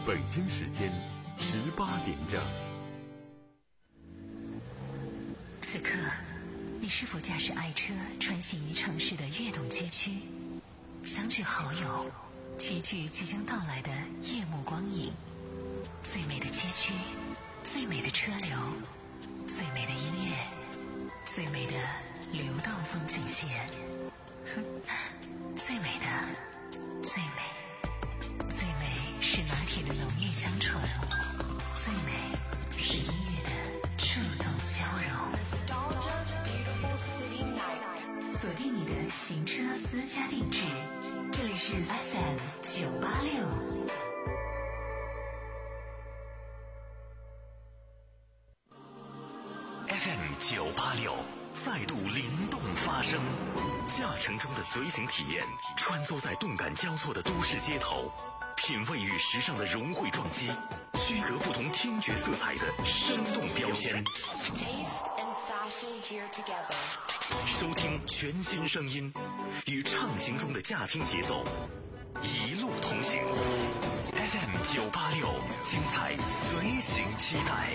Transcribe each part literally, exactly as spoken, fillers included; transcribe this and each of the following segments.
北京时间十八点整。 此刻，你是否驾驶爱车穿行于城市的跃动街区，相聚好友，齐聚即将到来的夜幕光影？最美的街区，最美的车流，最美的音乐，最美的流动风景线，最美的，最美，最美是拿铁的浓郁香醇，最美是音乐的触动交融。锁定你的行车私家定制，这里是 F M 九八六。 F M 九八六再度灵动发声，驾乘中的随行体验，穿梭在动感交错的都市街头，品味与时尚的融汇撞击，区隔不同听觉色彩的生动标签。收听全新声音，与畅行中的驾听节奏一路同行。F M 九八六，精彩随行期待。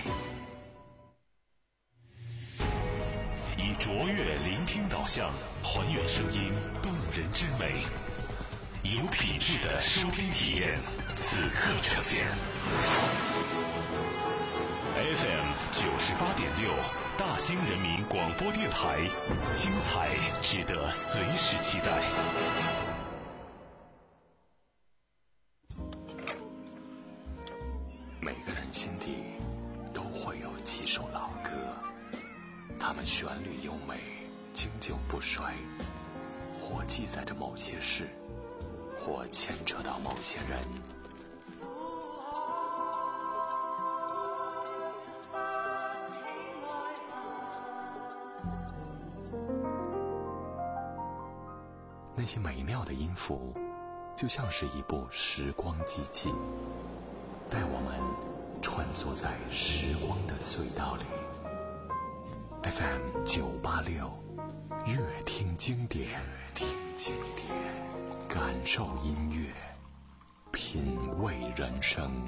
以卓越聆听导向，还原声音动人之美，有品质的收听体验，此刻呈现。F M 九十八点六，大兴人民广播电台，精彩值得随时期待。每个人心底都会有几首老歌，它们旋律优美，经久不衰，或记载着某些事，或牵扯到某些人。那些美妙的音符，就像是一部时光机器，带我们穿梭在时光的隧道里。F M 九八六，乐听经典，乐听经典，感受音乐，品味人生。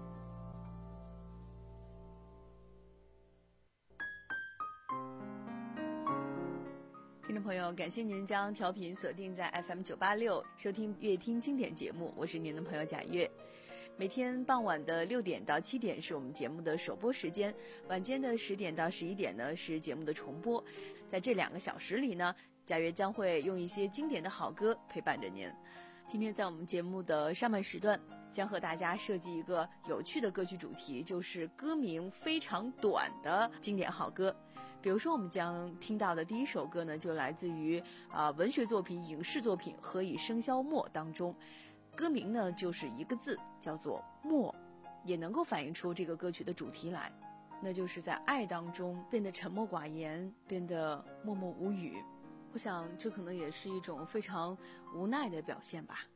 听众朋友，感谢您将调频锁定在 F M 九八六，收听乐听经典节目，我是您的朋友贾月。每天傍晚的六点到七点是我们节目的首播时间，晚间的十点到十一点呢是节目的重播。在这两个小时里呢，贾月将会用一些经典的好歌陪伴着您。今天在我们节目的上半时段，将和大家设计一个有趣的歌曲主题，就是歌名非常短的经典好歌。比如说我们将听到的第一首歌呢，就来自于啊、呃、文学作品、影视作品《何以笙箫默》当中，歌名呢就是一个字，叫做默，也能够反映出这个歌曲的主题来，那就是在爱当中变得沉默寡言，变得默默无语。我想这可能也是一种非常无奈的表现吧。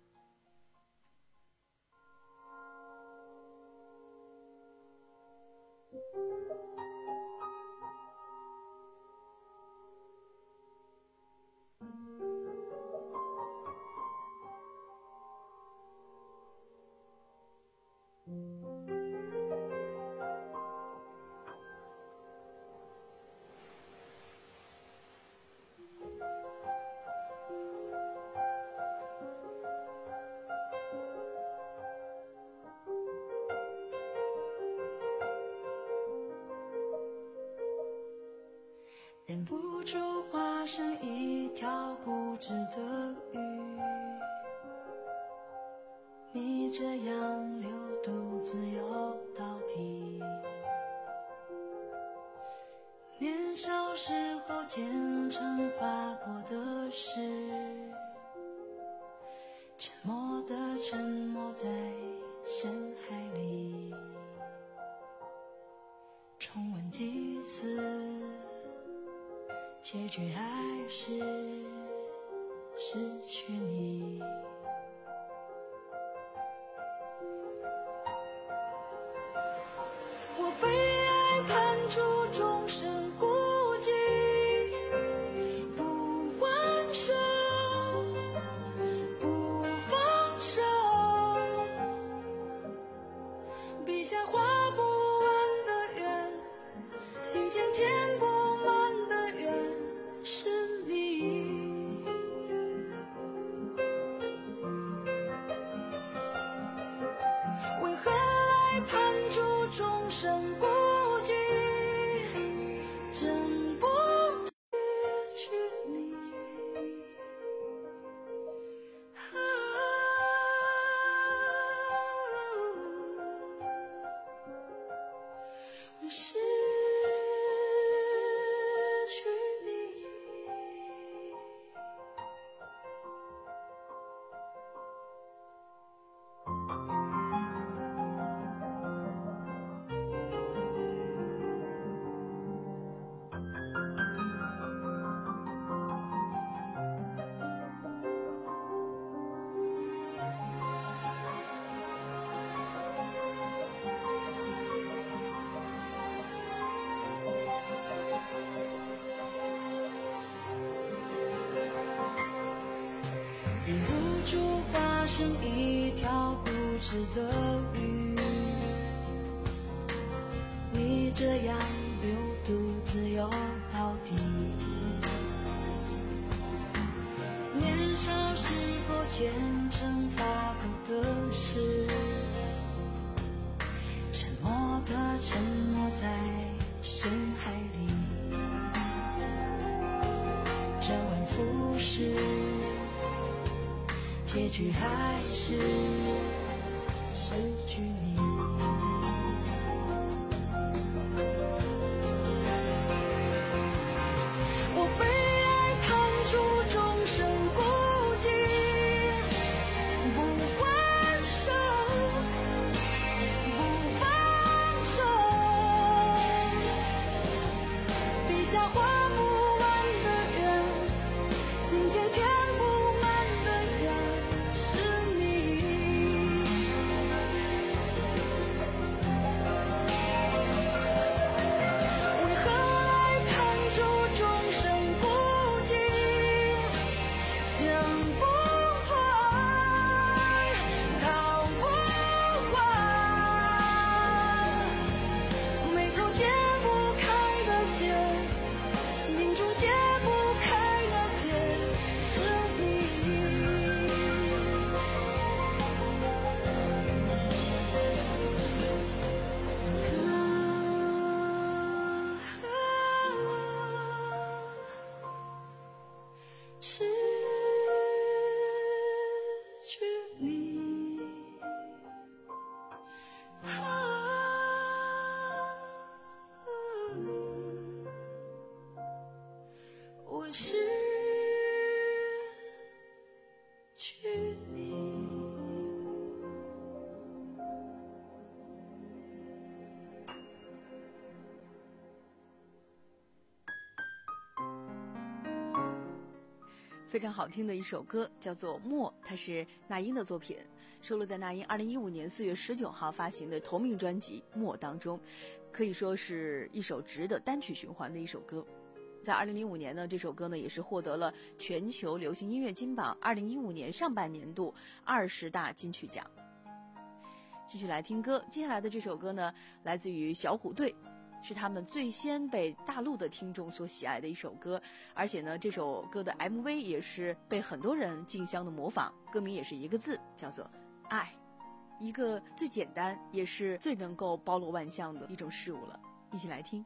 忍不住化身一条固执的鱼，你这样流独自游到底。年少时候虔诚发过的誓，沉默的沉默在深海里，重温几次，结局还是失去你。我被爱看出终身孤寂，不还手，不放手， 下画不完的圆，心间填不满的缘是你。为何来判处众生孤寂，真不去你。失去你。忍不住化身一条固执的鱼，你这样流独自游到底。年少时候虔诚发过的誓，沉默的沉没在深海里，周而复始，结局还是失去你。我被爱判处众生孤寂，不还手，不放手，笔下画不完的圆，心间填不满的缘是你。为何来判处众生孤寂，挣不脱，逃不完，眉头解不开的结，凝中解不开的结是你。失去你。我失去你。 非常好听的一首歌，叫做《默》，它是那英的作品，收录在那英二零一五年四月十九号发行的同名专辑《默》当中，可以说是一首值得单曲循环的一首歌。在二零零五年呢，这首歌呢也是获得了全球流行音乐金榜二零一五年上半年度二十大金曲奖。继续来听歌，接下来的这首歌呢，来自于小虎队，是他们最先被大陆的听众所喜爱的一首歌，而且呢，这首歌的 M V 也是被很多人竞相的模仿，歌名也是一个字，叫做爱，一个最简单也是最能够包罗万象的一种事物了。一起来听。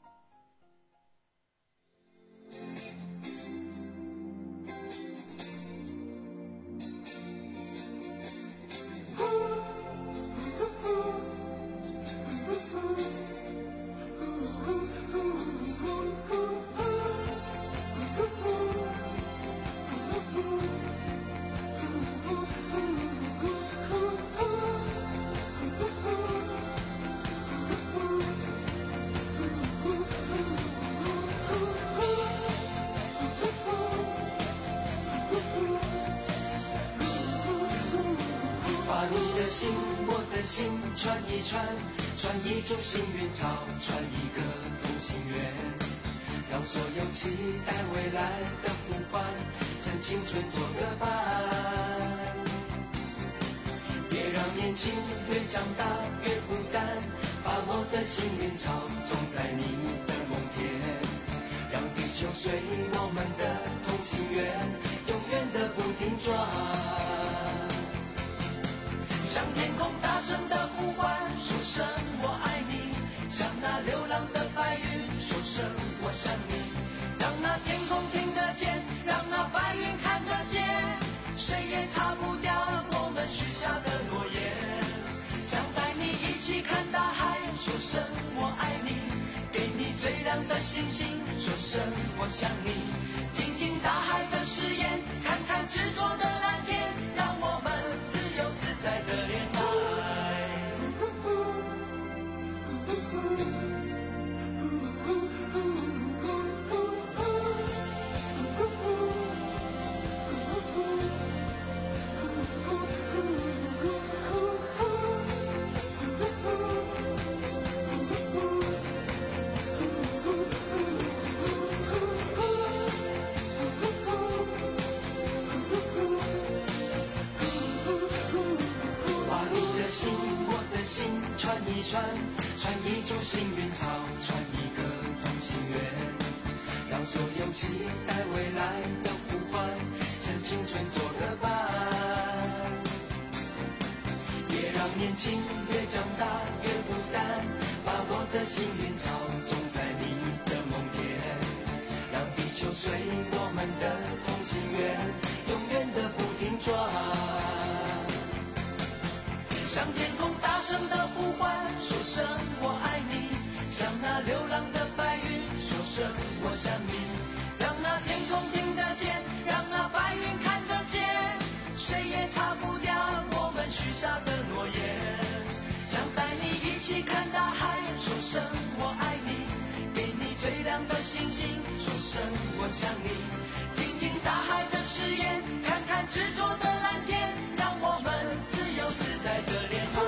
心，我的心传一传，传一种幸运草，传一个同心圆，让所有期待未来的呼唤，趁青春做个伴。别让年轻越长大越孤单， 把我的幸运草种在你的梦田，让地球随我们的同心圆永远的不停转，向天空大声的呼唤，说声我爱你，向那流浪的白云说声我想你，让那天空听得见，让那白云看得见，谁也擦不掉我们许下的诺言，想带你一起看大海，说声我爱你，给你最亮的星星，说声我想你，听听大海的誓言，看看执着的蓝天，让我们自由自在的恋爱。传一传，传一株幸运草，传一个同心圆，让所有期待未来的呼唤，趁青春做个伴。别让年轻越长大越孤单，把我的幸运草种在你的梦田，让地球随我们的同心圆永远的不停转，向天空大声的呼唤，说声我爱你，向那流浪的白云说声我想你，让那天空听得见，让那白云看得见，谁也擦不掉我们许下的诺言，想带你一起看大海，说声我爱你，给你最亮的星星，说声我想你，听听大海的誓言，看看执着的蓝天，让我们自由自在的恋爱。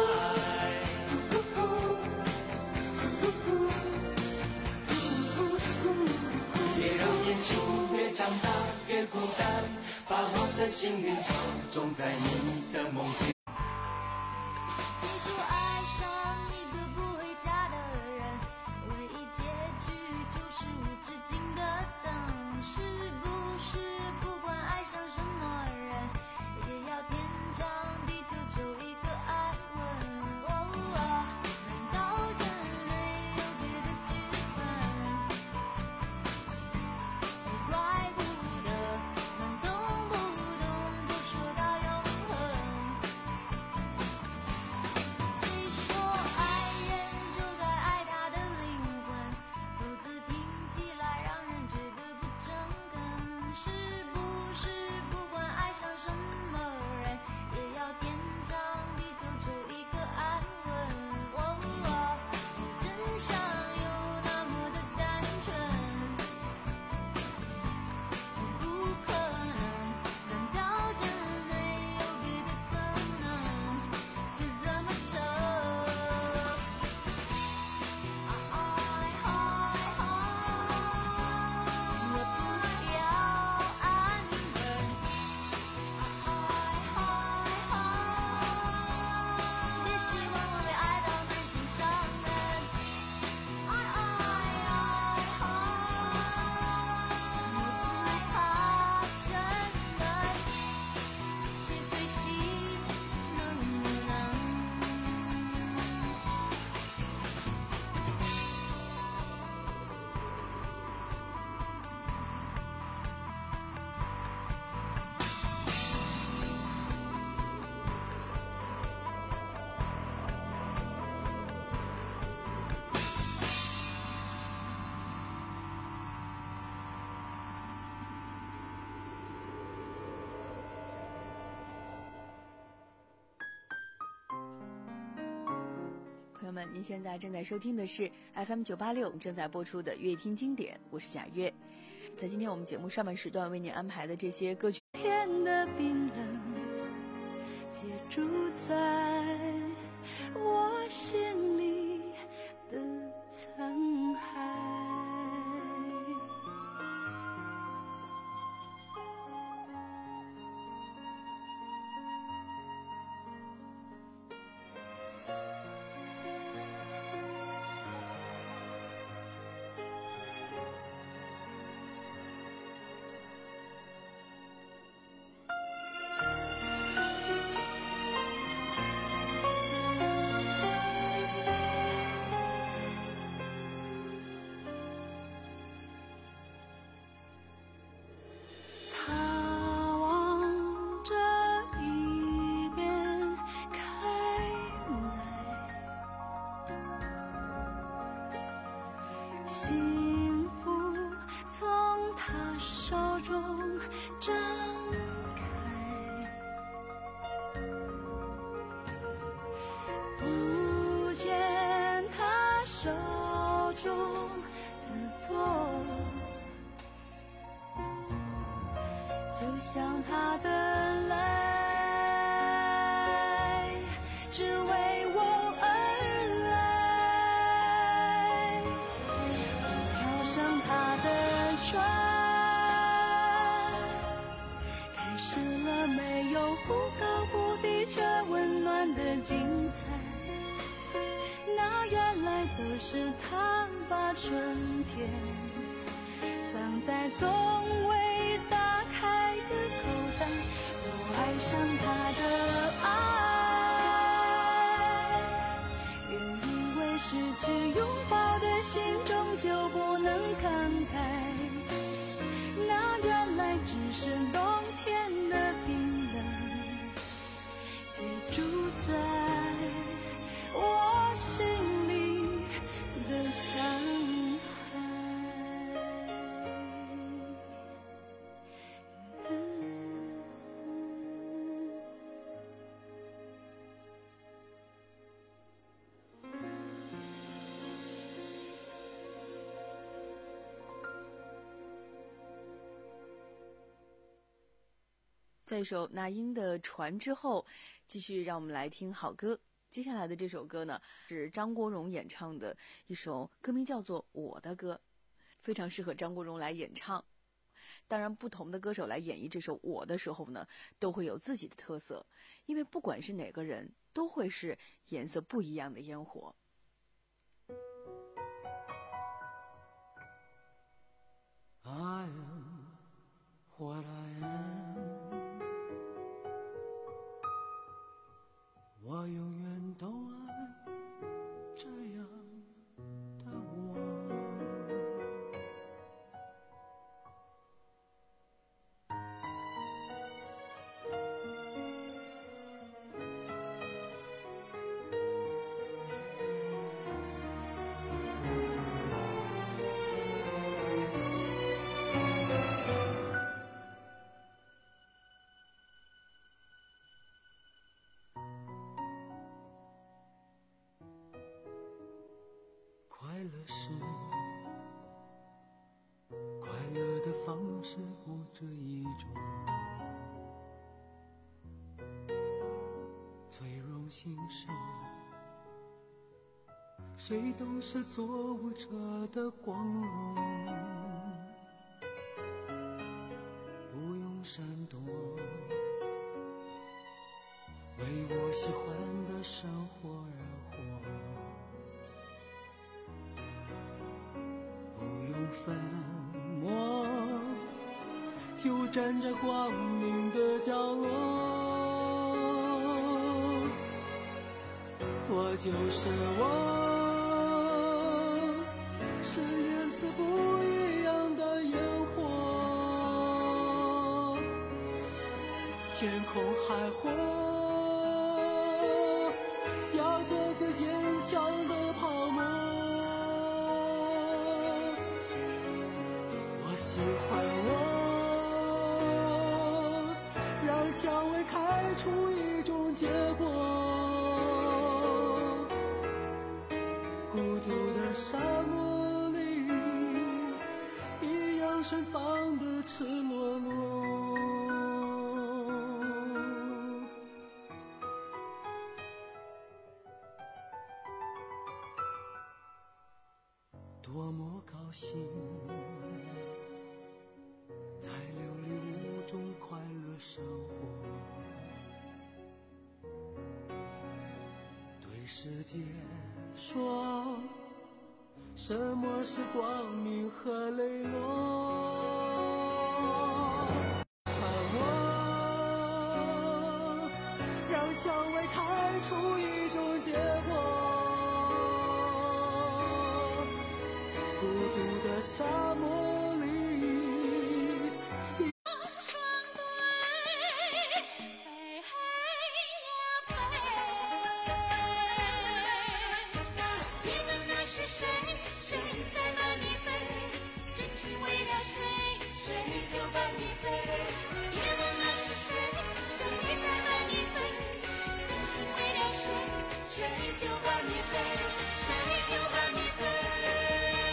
别让年轻越长大越孤单，把我的幸运草种在你的梦田。 谁说爱上一个不回家的人，唯一结局就是无止境的等？是不是不管爱上什么人，也要天长地久求一个安稳？哦哦，难道真没有别的剧本？怪不得能动不动就说到永恒。谁说爱人就该爱他的灵魂？否则听起来让人觉得不诚恳。是不是不管爱上什么人，也要天长地久求一个安稳？哦哦，真相有那么的单纯？不可能，难道真没有别的可能？却这么扯。爱爱爱，我不要安稳。爱爱爱，别希望我会爱到满心伤人。爱爱爱，我不怕真的，且随心能不能？ 朋友们，您现在正在收听的是 F M 九八六正在播出的乐听经典，我是贾月。在今天我们节目上半时段为您安排的这些歌曲， 天的冰冷，结住在我心里的沧海。 中自多，就像他的泪只为我而来，我跳上他的船，开始了没有忽高忽低却温暖的精彩。那原来都是他把春天藏在从未打开的口袋，我爱上他的爱，原以为失去拥抱的心终究不能慷慨，那原来只是冬天的冰冷结住在我心里的沧海。 在一首那英的《船》之后，继续让我们来听好歌。接下来的这首歌呢，是张国荣演唱的一首，歌名叫做《我的歌》，非常适合张国荣来演唱。当然，不同的歌手来演绎这首《我》的时候呢，都会有自己的特色，因为不管是哪个人，都会是颜色不一样的烟火。 I am what I am， 我永远都爱这样的我。快乐是快乐的方式，或者一种最荣幸是，谁都是做舞者的光荣，不用闪躲，为我喜欢的生活而活，粉墨就站在光明的角落，我就是我，是颜色不一样的烟火，天空海阔，要做最坚强的泡沫，喜欢我，让蔷薇开出一种结果，孤独的沙漠里一样盛放的赤裸裸，多么高兴在琉璃屋中快乐生活，对世界说什么是光明和磊落，看我让蔷薇开出一种结果，孤独的沙漠里谁就把你飞，谁就把你飞。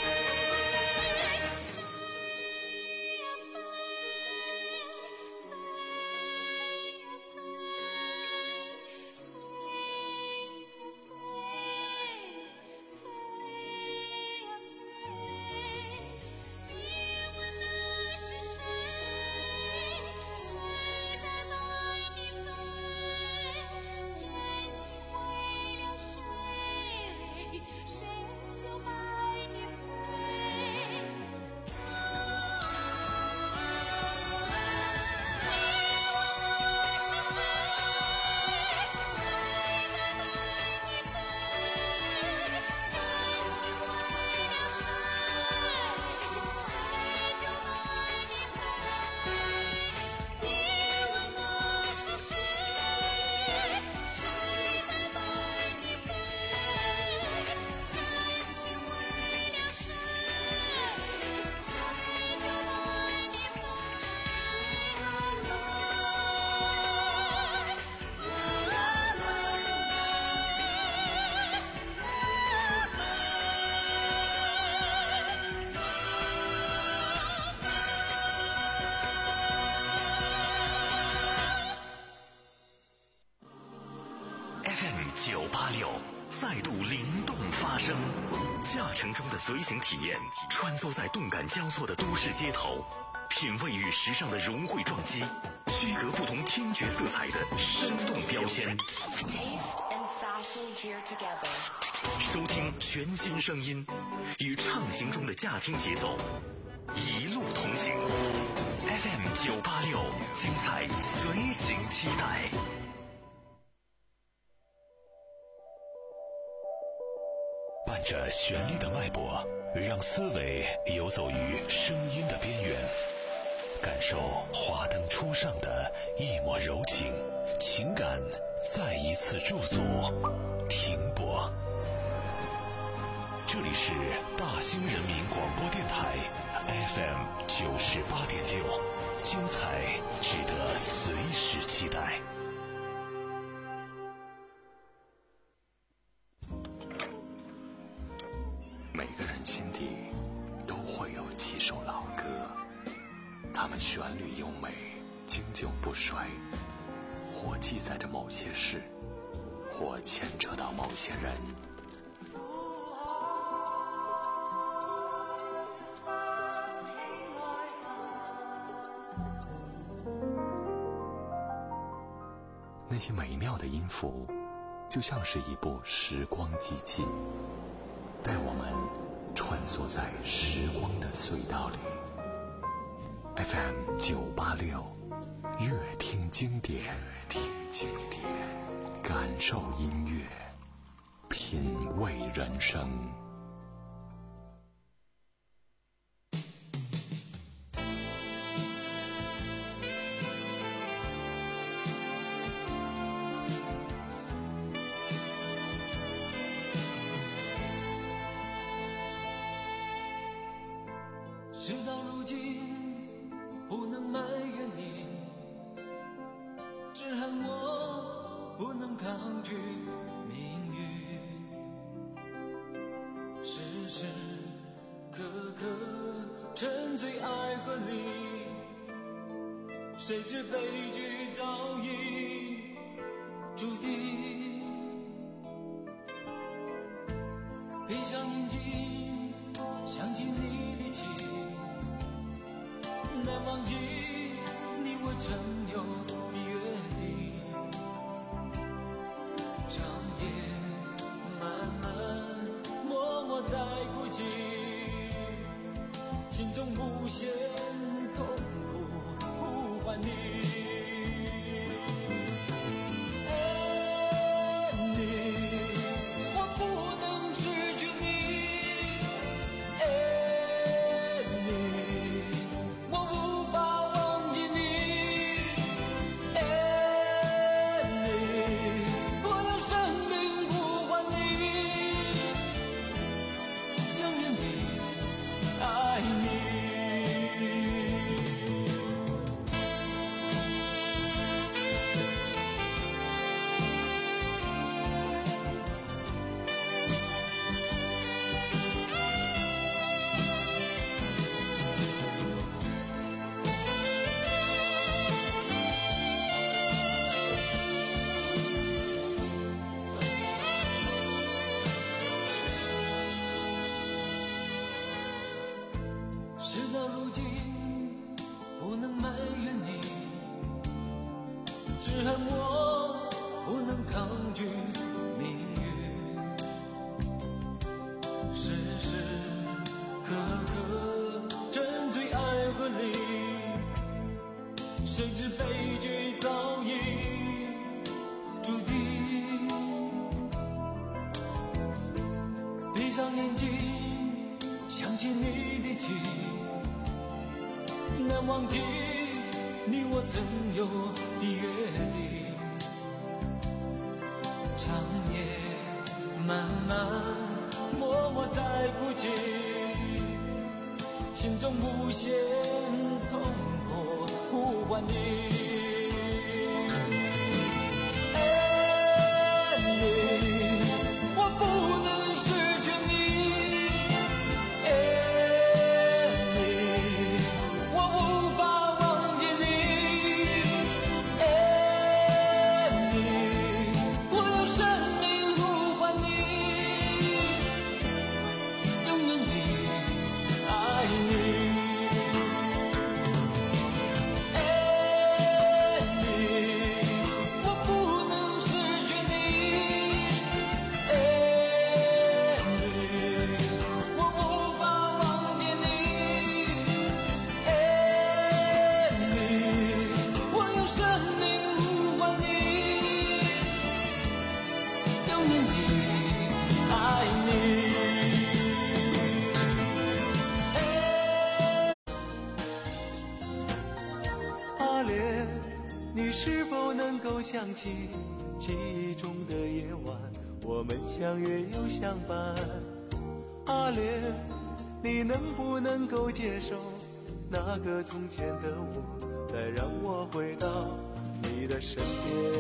九八六再度灵动发声，驾乘中的随行体验，穿梭在动感交错的都市街头，品味与时尚的融汇撞击，区隔不同听觉色彩的生动标签。收听全新声音，与畅行中的驾听节奏，一路同行。F M 九八六，精彩随行期待。 伴着旋律的脉搏，让思维游走于声音的边缘，感受华灯初上的一抹柔情，情感再一次驻足停泊。这里是大兴人民广播电台 F M 九十八点六，精彩值得随时期待。 每个人心底都会有几首老歌，它们旋律优美，经久不衰，或记载着某些事，或牵扯到某些人。那些美妙的音符，就像是一部时光机器，带我们穿梭在时光的隧道里。F M 九八六，乐听经典，乐听经典，感受音乐，品味人生。 事到如今，不能埋怨你，只恨我不能抗拒命运。时时刻刻沉醉爱河里，谁知悲剧早已注定。闭上眼睛，想起你的情，难忘记你我曾有的约定。长夜漫漫，默默在哭泣，心中无限痛苦呼唤你。爱你，我不能失去你。爱你，我无法忘记你。爱你，我用生命呼唤你。永远的爱你。事到如今，不能埋怨你，只恨我不能抗拒命运。时时刻刻沉醉爱河里，谁知悲剧早已注定。闭上眼睛，想起你的情，难忘记你我曾有的约定。长夜漫漫，默默在哭泣，心中无限痛苦呼唤你。爱你，我不能失去你。爱你，我无法忘记你。爱你，我用生命够想起记忆中的夜晚，我们相约又相伴。阿莲，你能不能够接受那个从前的我，再让我回到你的身边？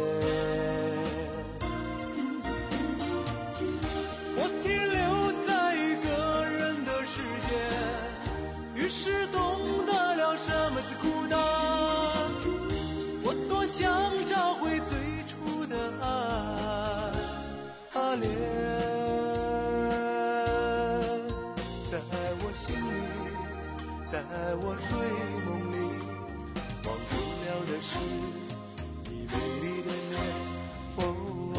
我停留在一个人的世界，于是懂得了什么是孤单。我多想找回最初的爱，阿莲，在我心里，在我睡梦里，忘不了的是你美丽的脸，哦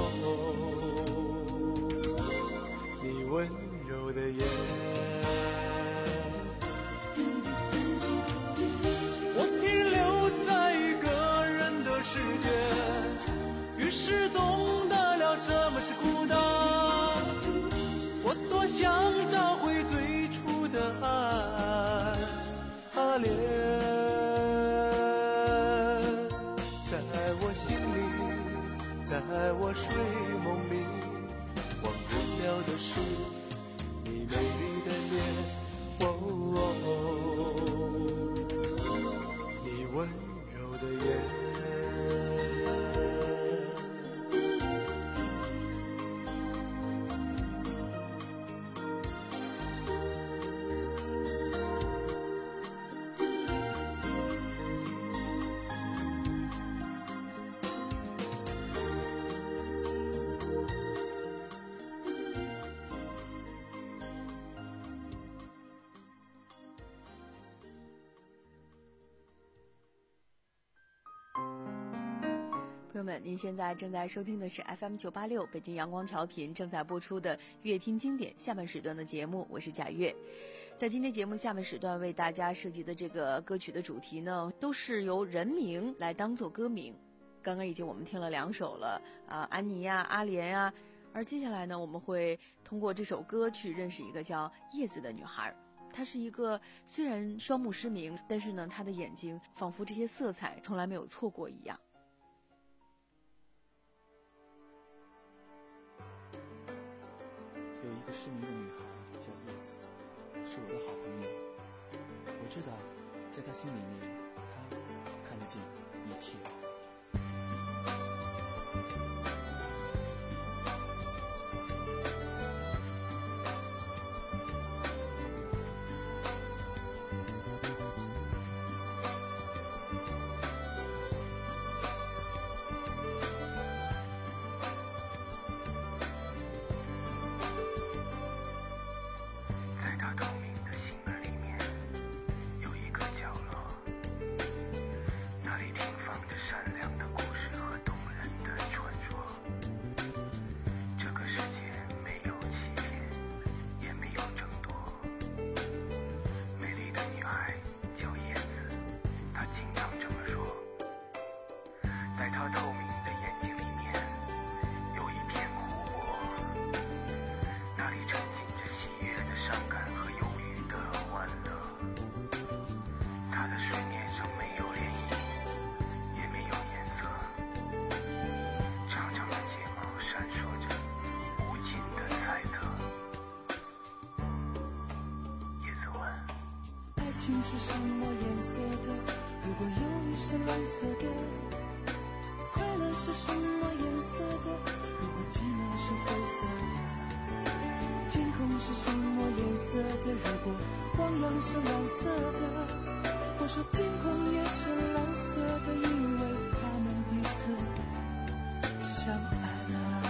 哦哦，你温柔的眼。我停留在一个人的世界，于是懂得了什么是孤单。我多想找回最初的爱，阿莲，在我心里，在我睡梦里，忘不了的是你美丽的脸，哦哦哦，你温柔的眼。 朋友们，您现在正在收听的是 F M 九八六北京阳光调频正在播出的乐听经典下半时段的节目，我是贾月。在今天节目下半时段为大家设计的这个歌曲的主题呢，都是由人名来当做歌名。刚刚已经我们听了两首了啊，安妮呀、阿莲呀，而接下来呢，我们会通过这首歌去认识一个叫叶子的女孩。她是一个虽然双目失明，但是呢，她的眼睛仿佛这些色彩从来没有错过一样。 有一个失明的女孩叫叶子，是我的好朋友。我知道，在她心里面，她看得见一切。 爱情是什么颜色的？如果忧郁是蓝色的，快乐是什么颜色的？如果寂寞是灰色的，天空是什么颜色的？如果汪洋是蓝色的，我说天空也是蓝色的，因为他们彼此相爱了。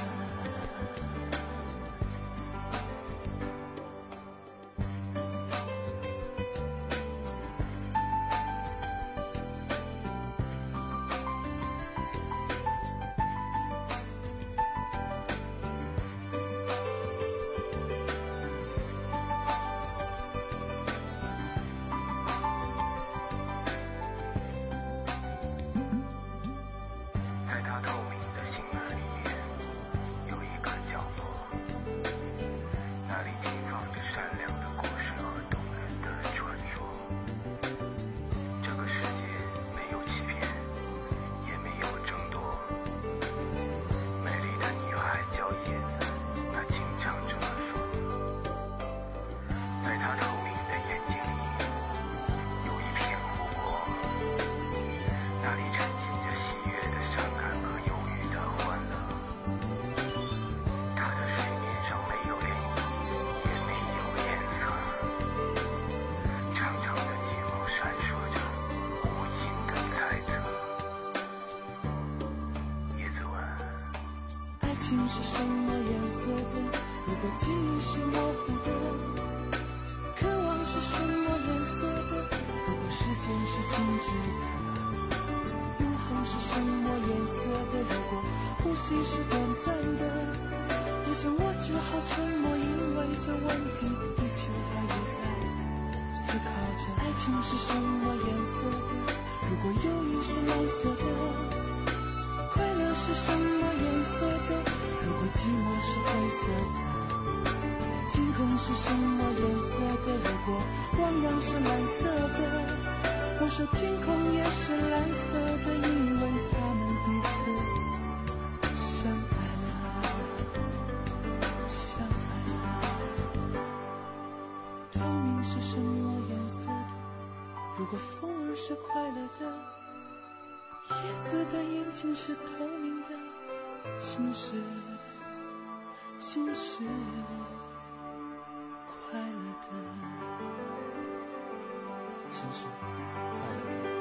是什么颜色的？如果记忆是模糊的，渴望是什么颜色的？如果时间是静止的，永恒是什么颜色的？如果呼吸是短暂的，我想我只好沉默，因为这问题，地球它也在思考着。爱情是什么颜色的？如果忧郁是蓝色的，快乐是什么颜色的？如果寂寞是灰色的，天空是什么颜色的？如果汪洋是蓝色的，我说天空也是蓝色的，因为他们彼此相爱了，相爱了。透明是什么颜色的？如果风儿是快乐的，叶子的眼睛是透明的，心是心是快乐的，心是快乐的。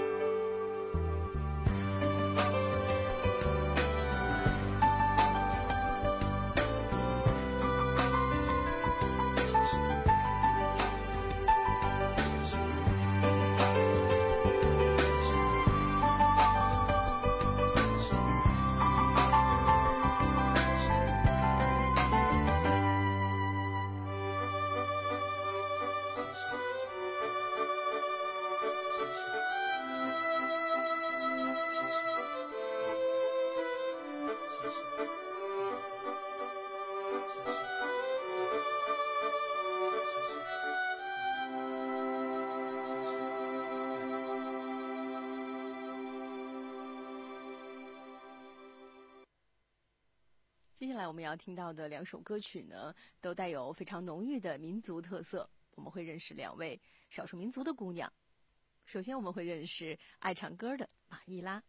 接下来我们要听到的两首歌曲呢，都带有非常浓郁的民族特色。我们会认识两位少数民族的姑娘。首先我们会认识爱唱歌的马伊拉。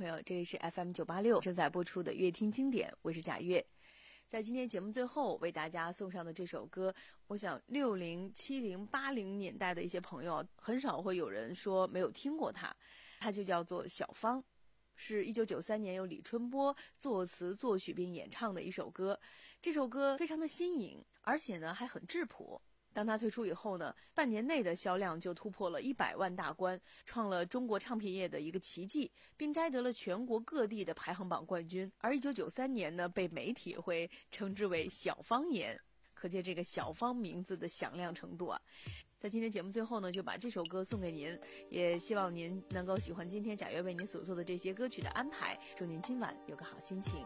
友，这里是 F M 九八六正在播出的乐听经典，我是贾月。在今天节目最后为大家送上的这首歌，我想六零、七零、八零年代的一些朋友很少会有人说没有听过它，它就叫做《小芳》，是一九九三年由李春波作词作曲并演唱的一首歌。这首歌非常的新颖，而且呢还很质朴。当它推出以后呢，半年内的销量就突破了一百万大关，创了中国唱片业的一个奇迹，并摘得了全国各地的排行榜冠军。而一九九三年呢，被媒体会称之为小芳年，可见这个小芳名字的响亮程度啊。在今天节目最后呢，就把这首歌送给您，也希望您能够喜欢今天贾月为您所做的这些歌曲的安排，祝您今晚有个好心情。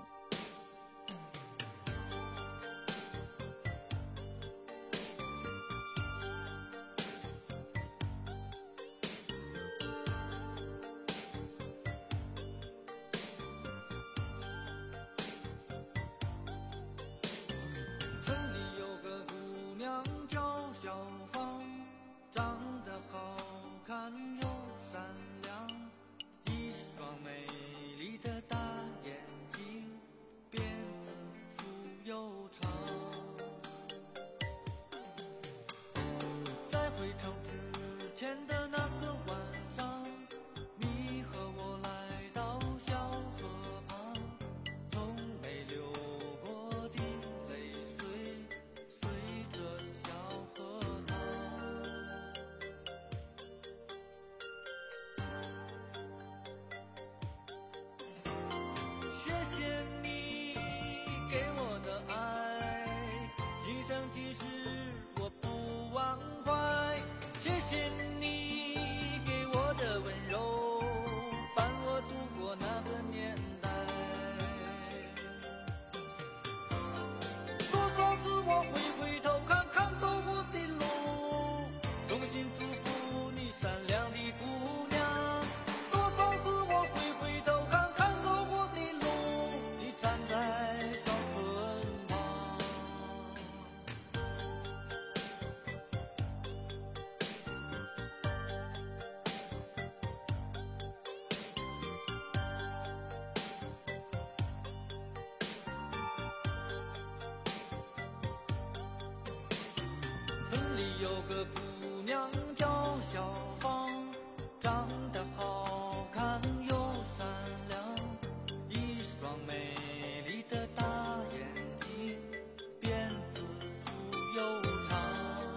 村里有个姑娘叫小芳，长得好看又善良，一双美丽的大眼睛，辫子粗又长。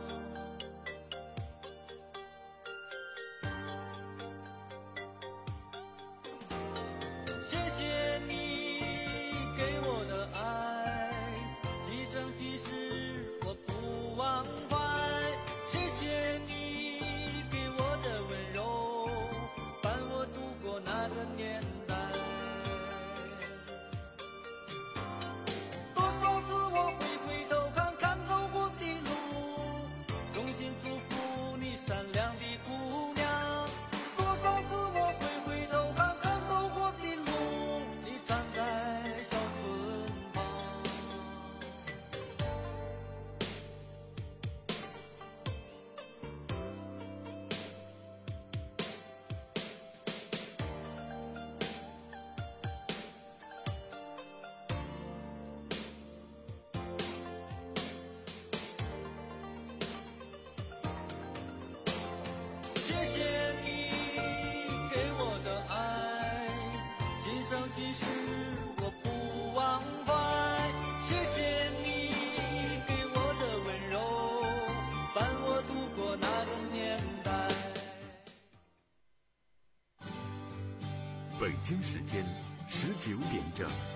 谢谢你给我的爱，今生今世我不忘怀。谢谢你给我的温柔，伴我度过那个年代。多少次我会回头看看走过的路，衷心祝福你善良的姑娘。多少次我会回头看看走过的路，你站在小村旁。谢谢你给我的爱，今生今世我不忘怀。谢谢你给我的温柔，伴我度过那个年代。 北京时间十九点整。